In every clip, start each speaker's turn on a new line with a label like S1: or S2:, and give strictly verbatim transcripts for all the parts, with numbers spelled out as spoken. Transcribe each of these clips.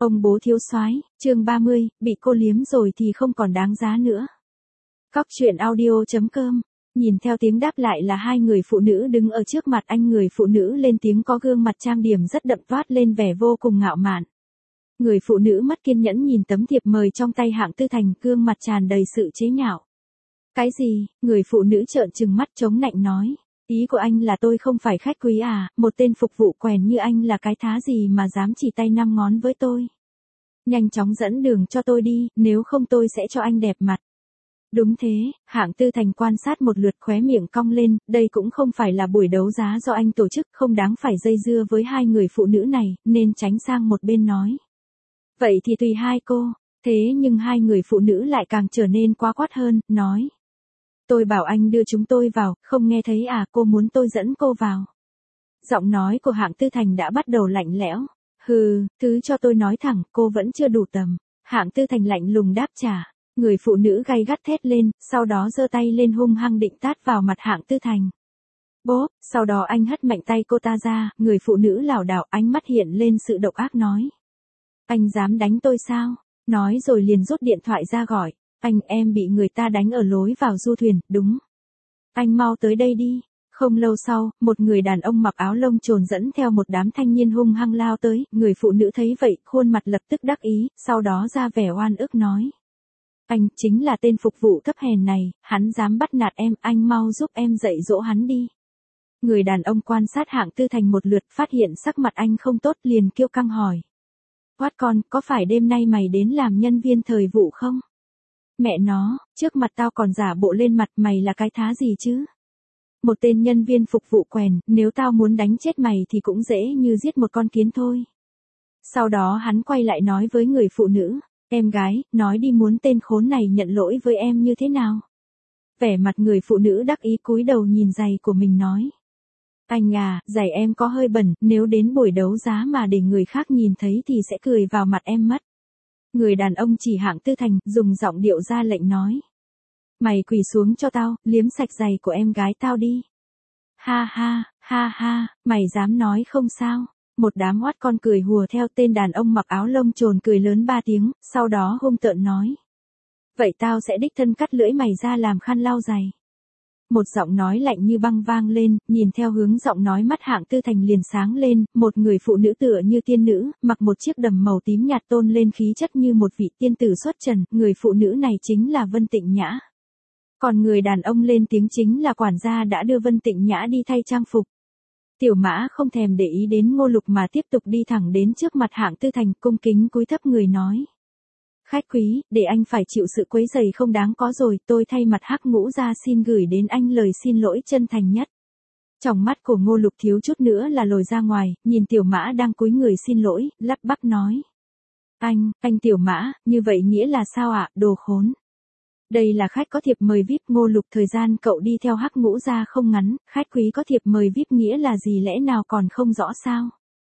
S1: Ông bố thiếu soái, chương ba mươi, bị cô liếm rồi thì không còn đáng giá nữa. Cóc truyện audio chấm com. Nhìn theo tiếng đáp lại là hai người phụ nữ đứng ở trước mặt anh, người phụ nữ lên tiếng có gương mặt trang điểm rất đậm, toát lên vẻ vô cùng ngạo mạn. Người phụ nữ mất kiên nhẫn nhìn tấm thiệp mời trong tay Hạng Tư Thành, gương mặt tràn đầy sự chế nhạo. Cái gì? Người phụ nữ trợn trừng mắt chống nạnh nói. Ý của anh là tôi không phải khách quý à, một tên phục vụ quèn như anh là cái thá gì mà dám chỉ tay năm ngón với tôi. Nhanh chóng dẫn đường cho tôi đi, nếu không tôi sẽ cho anh đẹp mặt. Đúng thế, Hạng Tư Thành quan sát một lượt, khóe miệng cong lên, đây cũng không phải là buổi đấu giá do anh tổ chức, không đáng phải dây dưa với hai người phụ nữ này, nên tránh sang một bên nói. Vậy thì tùy hai cô, thế nhưng hai người phụ nữ lại càng trở nên quá quát hơn, nói. Tôi bảo anh đưa chúng tôi vào, không nghe thấy à, cô muốn tôi dẫn cô vào. Giọng nói của Hạng Tư Thành đã bắt đầu lạnh lẽo. Hừ, thứ cho tôi nói thẳng, cô vẫn chưa đủ tầm. Hạng Tư Thành lạnh lùng đáp trả. Người phụ nữ gay gắt thét lên, sau đó giơ tay lên hung hăng định tát vào mặt Hạng Tư Thành. Bốp, sau đó anh hất mạnh tay cô ta ra, người phụ nữ lảo đảo, ánh mắt hiện lên sự độc ác nói. Anh dám đánh tôi sao? Nói rồi liền rút điện thoại ra gọi. Anh, em bị người ta đánh ở lối vào du thuyền, đúng. Anh mau tới đây đi. Không lâu sau, một người đàn ông mặc áo lông trồn dẫn theo một đám thanh niên hung hăng lao tới, người phụ nữ thấy vậy, khuôn mặt lập tức đắc ý, sau đó ra vẻ oan ức nói. Anh, chính là tên phục vụ thấp hèn này, hắn dám bắt nạt em, anh mau giúp em dạy dỗ hắn đi. Người đàn ông quan sát Hạng Tư Thành một lượt, phát hiện sắc mặt anh không tốt, liền kiêu căng hỏi. Quát con, có phải đêm nay mày đến làm nhân viên thời vụ không? Mẹ nó, trước mặt tao còn giả bộ lên mặt, mày là cái thá gì chứ? Một tên nhân viên phục vụ quèn, nếu tao muốn đánh chết mày thì cũng dễ như giết một con kiến thôi. Sau đó hắn quay lại nói với người phụ nữ, em gái, nói đi, muốn tên khốn này nhận lỗi với em như thế nào? Vẻ mặt người phụ nữ đắc ý cúi đầu nhìn giày của mình nói. Anh à, giày em có hơi bẩn, nếu đến buổi đấu giá mà để người khác nhìn thấy thì sẽ cười vào mặt em mất. Người đàn ông chỉ Hạng Tư Thành, dùng giọng điệu ra lệnh nói. Mày quỳ xuống cho tao, liếm sạch giày của em gái tao đi. Ha ha, ha ha, mày dám nói không sao? Một đám oát con cười hùa theo, tên đàn ông mặc áo lông trồn cười lớn ba tiếng, sau đó hung tợn nói. Vậy tao sẽ đích thân cắt lưỡi mày ra làm khăn lau giày. Một giọng nói lạnh như băng vang lên, nhìn theo hướng giọng nói mắt Hạng Tư Thành liền sáng lên, một người phụ nữ tựa như tiên nữ, mặc một chiếc đầm màu tím nhạt tôn lên khí chất như một vị tiên tử xuất trần, người phụ nữ này chính là Vân Tịnh Nhã. Còn người đàn ông lên tiếng chính là quản gia đã đưa Vân Tịnh Nhã đi thay trang phục. Tiểu Mã không thèm để ý đến Ngô Lục mà tiếp tục đi thẳng đến trước mặt Hạng Tư Thành, cung kính cúi thấp người nói. Khách quý, để anh phải chịu sự quấy rầy không đáng có rồi, tôi thay mặt Hắc Ngũ gia xin gửi đến anh lời xin lỗi chân thành nhất. Trong mắt của Ngô Lục thiếu chút nữa là lồi ra ngoài, nhìn Tiểu Mã đang cúi người xin lỗi, lắp bắp nói. Anh, anh Tiểu Mã, như vậy nghĩa là sao ạ, đồ khốn. Đây là khách có thiệp mời vi ai pi, Ngô Lục, thời gian cậu đi theo Hắc Ngũ gia không ngắn, khách quý có thiệp mời vi ai pi nghĩa là gì, lẽ nào còn không rõ sao?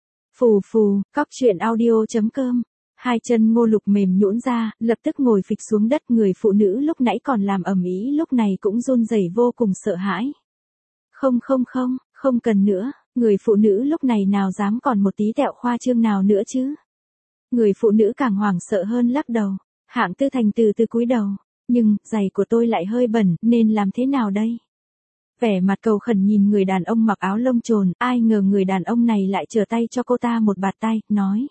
S1: Phù phù, cóc truyện audio chấm com. Hai chân Ngô Lục mềm nhũn ra, lập tức ngồi phịch xuống đất, người phụ nữ lúc nãy còn làm ầm ĩ lúc này cũng run rẩy vô cùng sợ hãi. Không không không, không cần nữa, người phụ nữ lúc này nào dám còn một tí tẹo khoa trương nào nữa chứ. Người phụ nữ càng hoảng sợ hơn lắc đầu. Hạng Tư Thành từ từ cúi đầu. Nhưng, giày của tôi lại hơi bẩn, nên làm thế nào đây? Vẻ mặt cầu khẩn nhìn người đàn ông mặc áo lông trồn, ai ngờ người đàn ông này lại trở tay cho cô ta một bạt tay, nói.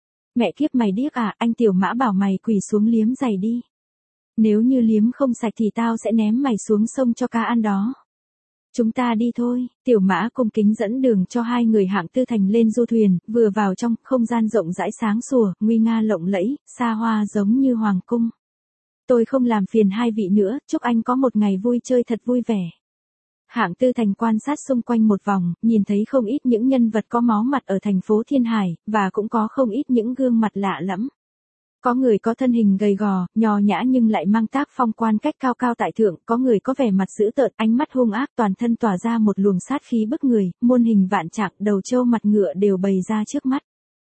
S1: Mẹ kiếp mày điếc à, anh Tiểu Mã bảo mày quỳ xuống liếm giày đi. Nếu như liếm không sạch thì tao sẽ ném mày xuống sông cho cá ăn đó. Chúng ta đi thôi. Tiểu Mã cung kính dẫn đường cho hai người Hạng Tư Thành lên du thuyền, vừa vào trong, không gian rộng rãi sáng sủa, nguy nga lộng lẫy, xa hoa giống như hoàng cung. Tôi không làm phiền hai vị nữa, chúc anh có một ngày vui chơi thật vui vẻ. Hạng Tư Thành quan sát xung quanh một vòng, nhìn thấy không ít những nhân vật có máu mặt ở thành phố Thiên Hải, và cũng có không ít những gương mặt lạ lẫm. Có người có thân hình gầy gò, nho nhã nhưng lại mang tác phong quan cách cao cao tại thượng, có người có vẻ mặt dữ tợn, ánh mắt hung ác, toàn thân tỏa ra một luồng sát khí bức người, muôn hình vạn trạng, đầu trâu mặt ngựa đều bày ra trước mắt.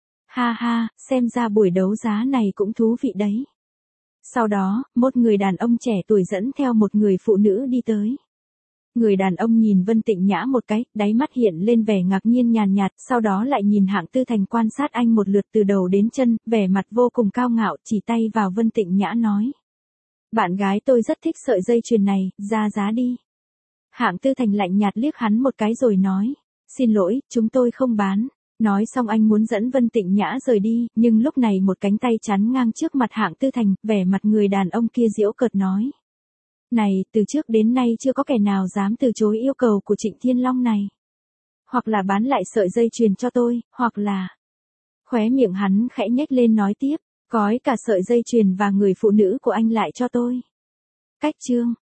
S1: Ha ha, xem ra buổi đấu giá này cũng thú vị đấy. Sau đó, một người đàn ông trẻ tuổi dẫn theo một người phụ nữ đi tới. Người đàn ông nhìn Vân Tịnh Nhã một cái, đáy mắt hiện lên vẻ ngạc nhiên nhàn nhạt, sau đó lại nhìn Hạng Tư Thành quan sát anh một lượt từ đầu đến chân, vẻ mặt vô cùng cao ngạo, chỉ tay vào Vân Tịnh Nhã nói. Bạn gái tôi rất thích sợi dây chuyền này, ra giá đi. Hạng Tư Thành lạnh nhạt liếc hắn một cái rồi nói. Xin lỗi, chúng tôi không bán. Nói xong anh muốn dẫn Vân Tịnh Nhã rời đi, nhưng lúc này một cánh tay chắn ngang trước mặt Hạng Tư Thành, vẻ mặt người đàn ông kia giễu cợt nói. Này, từ trước đến nay chưa có kẻ nào dám từ chối yêu cầu của Trịnh Thiên Long này. Hoặc là bán lại sợi dây chuyền cho tôi, hoặc là... Khóe miệng hắn khẽ nhếch lên nói tiếp, gói cả sợi dây chuyền và người phụ nữ của anh lại cho tôi. Cách chương